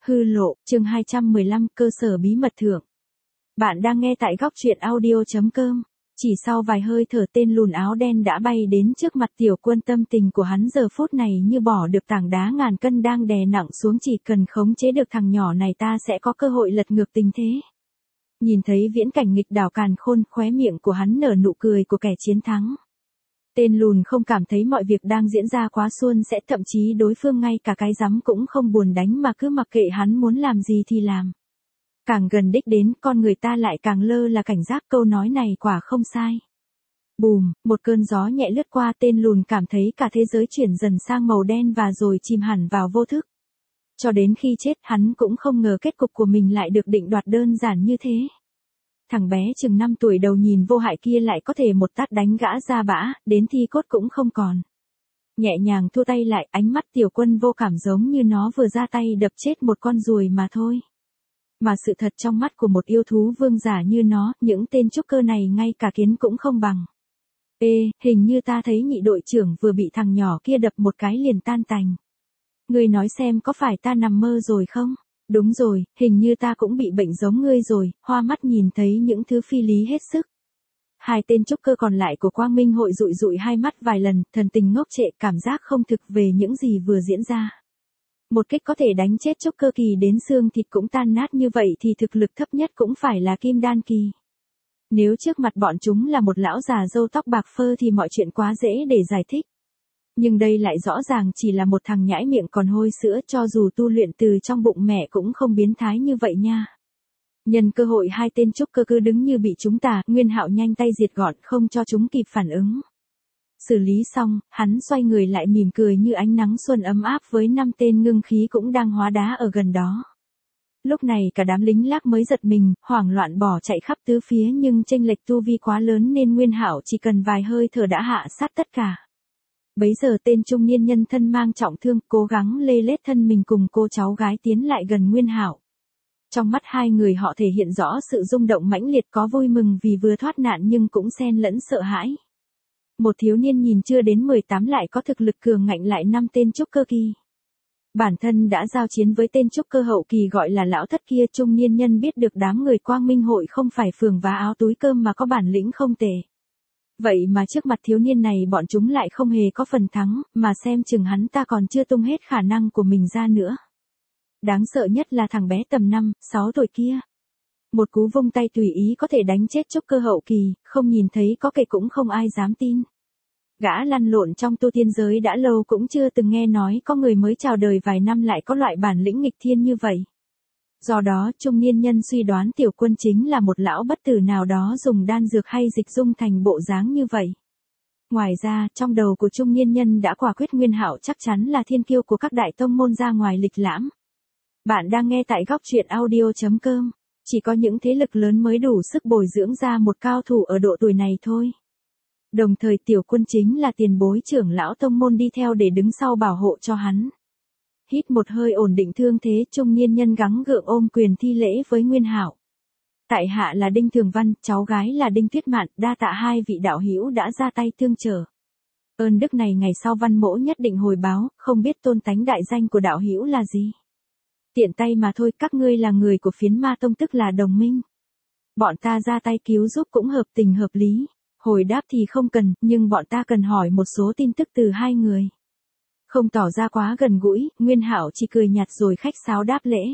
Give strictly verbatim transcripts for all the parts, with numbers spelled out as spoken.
Hư lộ, chương hai trăm mười lăm, cơ sở bí mật thượng. Bạn đang nghe tại góc truyện audio.com. Chỉ sau vài hơi thở tên lùn áo đen đã bay đến trước mặt Tiểu Quân, tâm tình của hắn giờ phút này như bỏ được tảng đá ngàn cân đang đè nặng xuống, chỉ cần khống chế được thằng nhỏ này ta sẽ có cơ hội lật ngược tình thế. Nhìn thấy viễn cảnh nghịch đảo càn khôn, khóe miệng của hắn nở nụ cười của kẻ chiến thắng. Tên lùn không cảm thấy mọi việc đang diễn ra quá suôn sẻ, thậm chí đối phương ngay cả cái rắm cũng không buồn đánh mà cứ mặc kệ hắn muốn làm gì thì làm. Càng gần đích đến, con người ta lại càng lơ là cảnh giác, câu nói này quả không sai. Bùm, một cơn gió nhẹ lướt qua, tên lùn cảm thấy cả thế giới chuyển dần sang màu đen và rồi chìm hẳn vào vô thức. Cho đến khi chết, hắn cũng không ngờ kết cục của mình lại được định đoạt đơn giản như thế. Thằng bé chừng năm tuổi đầu nhìn vô hại kia lại có thể một tát đánh gã ra bã, đến thi cốt cũng không còn. Nhẹ nhàng thua tay lại, ánh mắt Tiểu Quân vô cảm giống như nó vừa ra tay đập chết một con ruồi mà thôi. Mà sự thật trong mắt của một yêu thú vương giả như nó, những tên trúc cơ này ngay cả kiến cũng không bằng. Ê, hình như ta thấy nhị đội trưởng vừa bị thằng nhỏ kia đập một cái liền tan tành. Ngươi nói xem có phải ta nằm mơ rồi không? Đúng rồi, hình như ta cũng bị bệnh giống ngươi rồi, hoa mắt nhìn thấy những thứ phi lý hết sức. Hai tên trúc cơ còn lại của Quang Minh hội dụi dụi hai mắt vài lần, thần tình ngốc trệ, cảm giác không thực về những gì vừa diễn ra. Một kích có thể đánh chết trúc cơ kỳ đến xương thịt cũng tan nát như vậy thì thực lực thấp nhất cũng phải là kim đan kỳ. Nếu trước mặt bọn chúng là một lão già râu tóc bạc phơ thì mọi chuyện quá dễ để giải thích. Nhưng đây lại rõ ràng chỉ là một thằng nhãi miệng còn hôi sữa, cho dù tu luyện từ trong bụng mẹ cũng không biến thái như vậy nha. Nhân cơ hội hai tên trúc cơ cứ đứng như bị chúng tà, Nguyên Hạo nhanh tay diệt gọn không cho chúng kịp phản ứng. Xử lý xong, hắn xoay người lại mỉm cười như ánh nắng xuân ấm áp với năm tên ngưng khí cũng đang hóa đá ở gần đó. Lúc này cả đám lính lác mới giật mình, hoảng loạn bỏ chạy khắp tứ phía, nhưng chênh lệch tu vi quá lớn nên Nguyên Hạo chỉ cần vài hơi thở đã hạ sát tất cả. Bấy giờ tên trung niên nhân thân mang trọng thương cố gắng lê lết thân mình cùng cô cháu gái tiến lại gần Nguyên Hạo. Trong mắt hai người họ thể hiện rõ sự rung động mãnh liệt, có vui mừng vì vừa thoát nạn nhưng cũng xen lẫn sợ hãi. Một thiếu niên nhìn chưa đến mười tám lại có thực lực cường ngạnh lại năm tên trúc cơ kỳ. Bản thân đã giao chiến với tên trúc cơ hậu kỳ gọi là lão thất kia, trung niên nhân biết được đám người Quang Minh hội không phải phường vá áo túi cơm mà có bản lĩnh không tệ. Vậy mà trước mặt thiếu niên này bọn chúng lại không hề có phần thắng, mà xem chừng hắn ta còn chưa tung hết khả năng của mình ra nữa. Đáng sợ nhất là thằng bé tầm năm, sáu tuổi kia. Một cú vung tay tùy ý có thể đánh chết trúc cơ hậu kỳ, không nhìn thấy có kệ cũng không ai dám tin. Gã lăn lộn trong tu tiên giới đã lâu cũng chưa từng nghe nói có người mới chào đời vài năm lại có loại bản lĩnh nghịch thiên như vậy. Do đó, trung niên nhân suy đoán Tiểu Quân chính là một lão bất tử nào đó dùng đan dược hay dịch dung thành bộ dáng như vậy. Ngoài ra, trong đầu của trung niên nhân đã quả quyết Nguyên Hạo chắc chắn là thiên kiêu của các đại tông môn ra ngoài lịch lãm. Bạn đang nghe tại góc truyện audio.com. Chỉ có những thế lực lớn mới đủ sức bồi dưỡng ra một cao thủ ở độ tuổi này thôi. Đồng thời Tiểu Quân chính là tiền bối trưởng lão tông môn đi theo để đứng sau bảo hộ cho hắn. Hít một hơi ổn định thương thế, trung niên nhân gắng gượng ôm quyền thi lễ với Nguyên Hạo. Tại hạ là Đinh Thường Văn, cháu gái là Đinh Tuyết Mạn, đa tạ hai vị đạo hữu đã ra tay tương trợ. Ơn đức này ngày sau Văn mỗ nhất định hồi báo, không biết tôn tánh đại danh của đạo hữu là gì. Tiện tay mà thôi, các ngươi là người của phiến ma tông tức là đồng minh. Bọn ta ra tay cứu giúp cũng hợp tình hợp lý. Hồi đáp thì không cần, nhưng bọn ta cần hỏi một số tin tức từ hai người. Không tỏ ra quá gần gũi, Nguyên Hạo chỉ cười nhạt rồi khách sáo đáp lễ.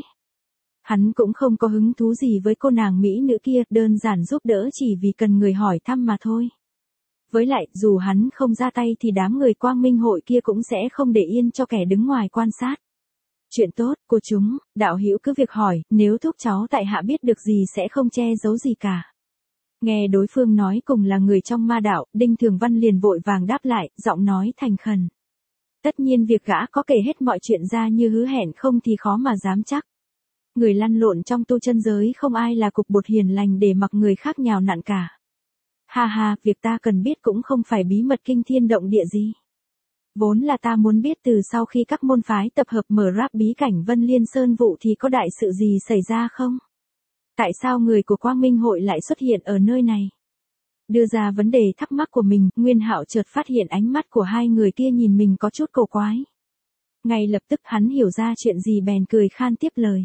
Hắn cũng không có hứng thú gì với cô nàng mỹ nữ kia, đơn giản giúp đỡ chỉ vì cần người hỏi thăm mà thôi. Với lại, dù hắn không ra tay thì đám người Quang Minh hội kia cũng sẽ không để yên cho kẻ đứng ngoài quan sát. Chuyện tốt của chúng, đạo hữu cứ việc hỏi, nếu thúc cháu tại hạ biết được gì sẽ không che giấu gì cả. Nghe đối phương nói cùng là người trong ma đạo, Đinh Thường Văn liền vội vàng đáp lại, giọng nói thành khẩn. Tất nhiên việc gã có kể hết mọi chuyện ra như hứa hẹn không thì khó mà dám chắc. Người lăn lộn trong tu chân giới không ai là cục bột hiền lành để mặc người khác nhào nặn cả. Ha ha, việc ta cần biết cũng không phải bí mật kinh thiên động địa gì. Vốn là ta muốn biết từ sau khi các môn phái tập hợp mở ráp bí cảnh Vân Liên Sơn vụ thì có đại sự gì xảy ra không? Tại sao người của Quang Minh hội lại xuất hiện ở nơi này? Đưa ra vấn đề thắc mắc của mình, Nguyên Hạo chợt phát hiện ánh mắt của hai người kia nhìn mình có chút cổ quái. Ngay lập tức hắn hiểu ra chuyện gì bèn cười khan tiếp lời.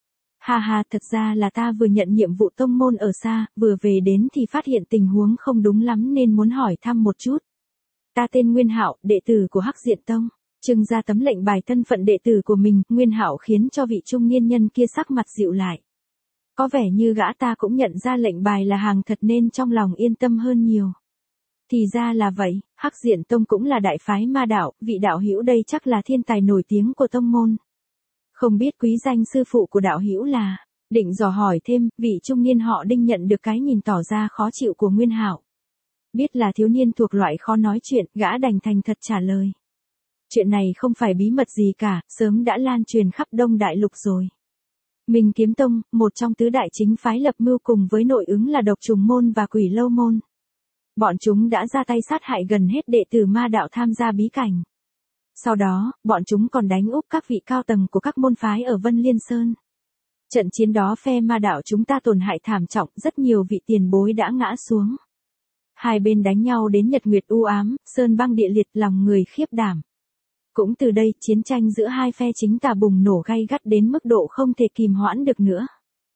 Ha ha, thật ra là ta vừa nhận nhiệm vụ tông môn ở xa, vừa về đến thì phát hiện tình huống không đúng lắm nên muốn hỏi thăm một chút. Ta tên Nguyên Hạo, đệ tử của Hắc Diện Tông. Trưng ra tấm lệnh bài thân phận đệ tử của mình, Nguyên Hạo khiến cho vị trung niên nhân kia sắc mặt dịu lại. Có vẻ như gã ta cũng nhận ra lệnh bài là hàng thật nên trong lòng yên tâm hơn nhiều. Thì ra là vậy, Hắc Diện Tông cũng là đại phái ma đạo, vị đạo hữu đây chắc là thiên tài nổi tiếng của tông môn. Không biết quý danh sư phụ của đạo hữu là, định dò hỏi thêm, vị trung niên họ Đinh nhận được cái nhìn tỏ ra khó chịu của Nguyên Hạo. Biết là thiếu niên thuộc loại khó nói chuyện, gã đành thành thật trả lời. Chuyện này không phải bí mật gì cả, sớm đã lan truyền khắp Đông Đại Lục rồi. Minh Kiếm Tông, một trong tứ đại chính phái lập mưu cùng với nội ứng là Độc Trùng Môn và Quỷ Lâu Môn. Bọn chúng đã ra tay sát hại gần hết đệ tử ma đạo tham gia bí cảnh. Sau đó, bọn chúng còn đánh úp các vị cao tầng của các môn phái ở Vân Liên Sơn. Trận chiến đó phe ma đạo chúng ta tổn hại thảm trọng, rất nhiều vị tiền bối đã ngã xuống. Hai bên đánh nhau đến nhật nguyệt u ám, sơn băng địa liệt, lòng người khiếp đảm. Cũng từ đây, chiến tranh giữa hai phe chính tà bùng nổ gay gắt đến mức độ không thể kìm hoãn được nữa.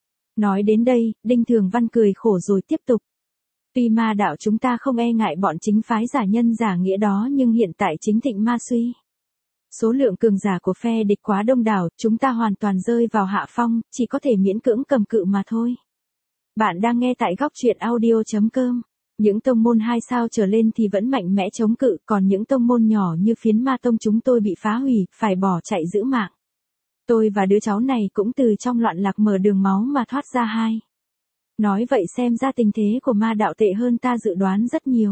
Nói đến đây, Đinh Thường Văn cười khổ rồi tiếp tục. Tuy ma đạo chúng ta không e ngại bọn chính phái giả nhân giả nghĩa đó nhưng hiện tại chính thịnh ma suy. Số lượng cường giả của phe địch quá đông đảo, chúng ta hoàn toàn rơi vào hạ phong, chỉ có thể miễn cưỡng cầm cự mà thôi. Bạn đang nghe tại góc truyện audio chấm com. Những tông môn hai sao trở lên thì vẫn mạnh mẽ chống cự, còn những tông môn nhỏ như Phiến Ma Tông chúng tôi bị phá hủy, phải bỏ chạy giữ mạng. Tôi và đứa cháu này cũng từ trong loạn lạc mở đường máu mà thoát ra hai. Nói vậy xem ra tình thế của ma đạo tệ hơn ta dự đoán rất nhiều.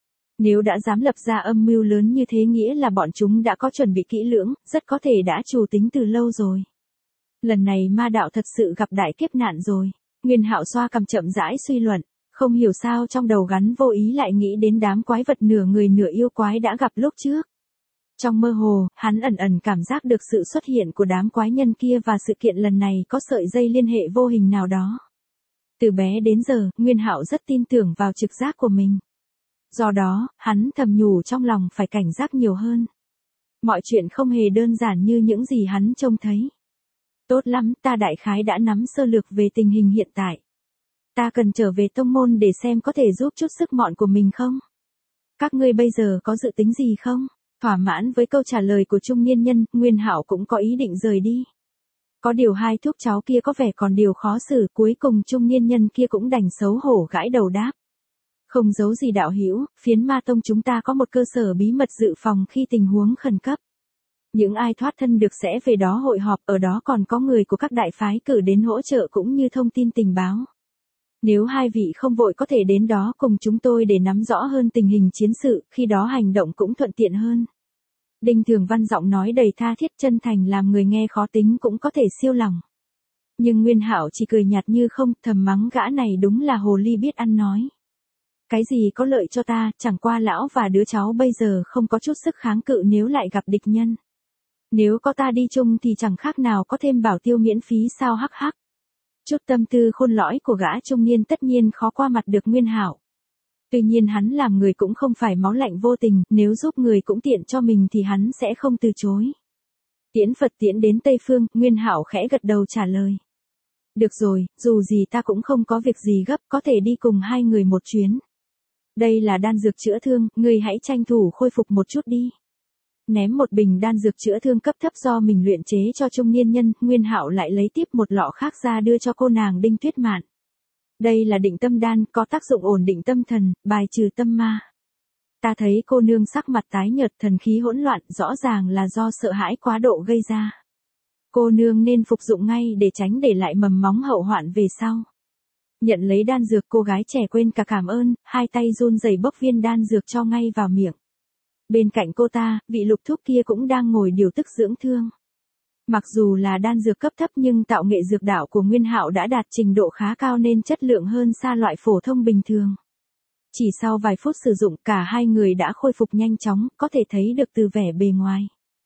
Nếu đã dám lập ra âm mưu lớn như thế nghĩa là bọn chúng đã có chuẩn bị kỹ lưỡng, rất có thể đã chủ tính từ lâu rồi. Lần này ma đạo thật sự gặp đại kiếp nạn rồi. Nguyên Hạo xoa cằm chậm rãi suy luận. Không hiểu sao trong đầu gắn vô ý lại nghĩ đến đám quái vật nửa người nửa yêu quái đã gặp lúc trước. Trong mơ hồ, hắn ẩn ẩn cảm giác được sự xuất hiện của đám quái nhân kia và sự kiện lần này có sợi dây liên hệ vô hình nào đó. Từ bé đến giờ, Nguyên Hạo rất tin tưởng vào trực giác của mình. Do đó, hắn thầm nhủ trong lòng phải cảnh giác nhiều hơn. Mọi chuyện không hề đơn giản như những gì hắn trông thấy. Tốt lắm, ta đại khái đã nắm sơ lược về tình hình hiện tại. Ta cần trở về tông môn để xem có thể giúp chút sức mọn của mình không? Các ngươi bây giờ có dự tính gì không? Thỏa mãn với câu trả lời của trung niên nhân, Nguyên Hạo cũng có ý định rời đi. Có điều hai thúc cháu kia có vẻ còn điều khó xử, cuối cùng trung niên nhân kia cũng đành xấu hổ gãi đầu đáp. Không giấu gì đạo hữu, Phiến Ma Tông chúng ta có một cơ sở bí mật dự phòng khi tình huống khẩn cấp. Những ai thoát thân được sẽ về đó hội họp, ở đó còn có người của các đại phái cử đến hỗ trợ cũng như thông tin tình báo. Nếu hai vị không vội có thể đến đó cùng chúng tôi để nắm rõ hơn tình hình chiến sự, khi đó hành động cũng thuận tiện hơn. Đinh Thường Văn giọng nói đầy tha thiết chân thành làm người nghe khó tính cũng có thể siêu lòng. Nhưng Nguyên Hạo chỉ cười nhạt như không, thầm mắng gã này đúng là hồ ly biết ăn nói. Cái gì có lợi cho ta, chẳng qua lão và đứa cháu bây giờ không có chút sức kháng cự nếu lại gặp địch nhân. Nếu có ta đi chung thì chẳng khác nào có thêm bảo tiêu miễn phí sao hắc hắc. Chút tâm tư khôn lõi của gã trung niên tất nhiên khó qua mặt được Nguyên Hạo. Tuy nhiên hắn làm người cũng không phải máu lạnh vô tình, nếu giúp người cũng tiện cho mình thì hắn sẽ không từ chối. Tiễn Phật tiễn đến Tây Phương, Nguyên Hạo khẽ gật đầu trả lời. Được rồi, dù gì ta cũng không có việc gì gấp, có thể đi cùng hai người một chuyến. Đây là đan dược chữa thương, ngươi hãy tranh thủ khôi phục một chút đi. Ném một bình đan dược chữa thương cấp thấp do mình luyện chế cho trung niên nhân, Nguyên Hạo lại lấy tiếp một lọ khác ra đưa cho cô nàng Đinh Tuyết Mạn. Đây là định tâm đan, có tác dụng ổn định tâm thần, bài trừ tâm ma. Ta thấy cô nương sắc mặt tái nhợt, thần khí hỗn loạn, rõ ràng là do sợ hãi quá độ gây ra. Cô nương nên phục dụng ngay để tránh để lại mầm móng hậu hoạn về sau. Nhận lấy đan dược, cô gái trẻ quên cả cảm ơn, hai tay run rẩy bốc viên đan dược cho ngay vào miệng. Bên cạnh cô ta, vị Lục thúc kia cũng đang ngồi điều tức dưỡng thương. Mặc dù là đan dược cấp thấp nhưng tạo nghệ dược đạo của Nguyên Hạo đã đạt trình độ khá cao nên chất lượng hơn xa loại phổ thông bình thường. Chỉ sau vài phút sử dụng, cả hai người đã khôi phục nhanh chóng, có thể thấy được từ vẻ bề ngoài.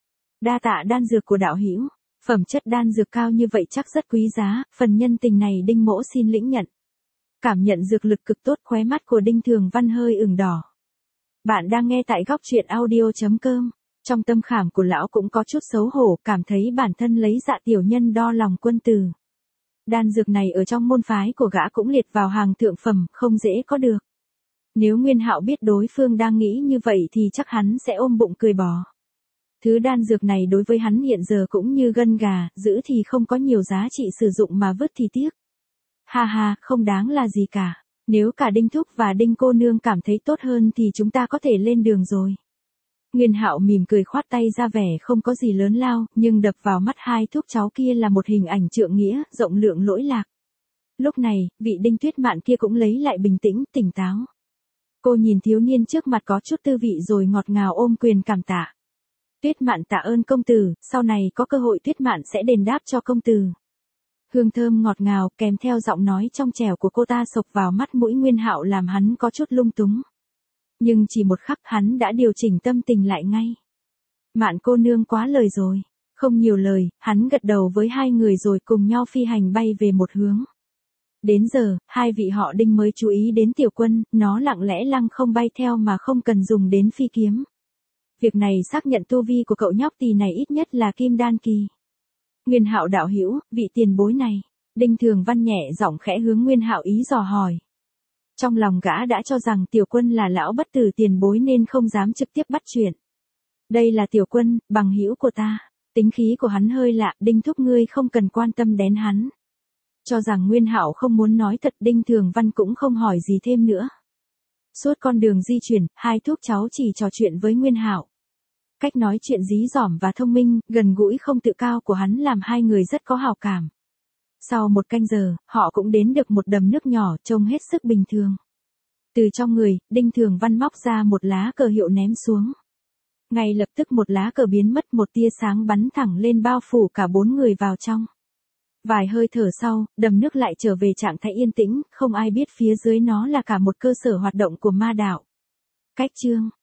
Đa tạ đan dược của đạo hữu, phẩm chất đan dược cao như vậy chắc rất quý giá, phần nhân tình này Đinh mỗ xin lĩnh nhận. Cảm nhận dược lực cực tốt, khóe mắt của Đinh Thường Văn hơi ửng đỏ. Bạn đang nghe tại góc truyện audio chấm com. Trong tâm khảm của lão cũng có chút xấu hổ, cảm thấy bản thân lấy dạ tiểu nhân đo lòng quân tử. Đan dược này ở trong môn phái của gã cũng liệt vào hàng thượng phẩm, không dễ có được. Nếu Nguyên Hạo biết đối phương đang nghĩ như vậy thì chắc hắn sẽ ôm bụng cười bỏ. Thứ đan dược này đối với hắn hiện giờ cũng như gân gà, giữ thì không có nhiều giá trị sử dụng mà vứt thì tiếc. Ha ha, không đáng là gì cả. Nếu cả Đinh Thúc và Đinh cô nương cảm thấy tốt hơn thì chúng ta có thể lên đường rồi. Nguyên Hạo mỉm cười khoát tay ra vẻ không có gì lớn lao, nhưng đập vào mắt hai thúc cháu kia là một hình ảnh trượng nghĩa, rộng lượng lỗi lạc. Lúc này, vị Đinh Tuyết Mạn kia cũng lấy lại bình tĩnh, tỉnh táo. Cô nhìn thiếu niên trước mặt có chút tư vị rồi ngọt ngào ôm quyền cảm tạ. Tuyết Mạn tạ ơn công tử, sau này có cơ hội Tuyết Mạn sẽ đền đáp cho công tử. Hương thơm ngọt ngào kèm theo giọng nói trong trẻo của cô ta sộc vào mắt mũi Nguyên Hạo làm hắn có chút lung túng. Nhưng chỉ một khắc hắn đã điều chỉnh tâm tình lại ngay. Mạn cô nương quá lời rồi. Không nhiều lời, hắn gật đầu với hai người rồi cùng nhau phi hành bay về một hướng. Đến giờ, hai vị họ Đinh mới chú ý đến Tiểu Quân, nó lặng lẽ lăng không bay theo mà không cần dùng đến phi kiếm. Việc này xác nhận tu vi của cậu nhóc tỳ này ít nhất là kim đan kỳ. Nguyên Hạo đạo hữu, vị tiền bối này. Đinh Thường Văn nhẹ giọng khẽ hướng Nguyên Hạo ý dò hỏi. Trong lòng gã đã cho rằng Tiểu Quân là lão bất tử tiền bối nên không dám trực tiếp bắt chuyện. Đây là Tiểu Quân, bằng hữu của ta. Tính khí của hắn hơi lạ, Đinh thúc ngươi không cần quan tâm đến hắn. Cho rằng Nguyên Hạo không muốn nói thật, Đinh Thường Văn cũng không hỏi gì thêm nữa. Suốt con đường di chuyển, hai thúc cháu chỉ trò chuyện với Nguyên Hạo. Cách nói chuyện dí dỏm và thông minh, gần gũi không tự cao của hắn làm hai người rất có hào cảm. Sau một canh giờ, họ cũng đến được một đầm nước nhỏ trông hết sức bình thường. Từ trong người, Đinh Thường Văn móc ra một lá cờ hiệu ném xuống. Ngay lập tức một lá cờ biến mất, một tia sáng bắn thẳng lên bao phủ cả bốn người vào trong. Vài hơi thở sau, đầm nước lại trở về trạng thái yên tĩnh, không ai biết phía dưới nó là cả một cơ sở hoạt động của ma đạo. Cách chương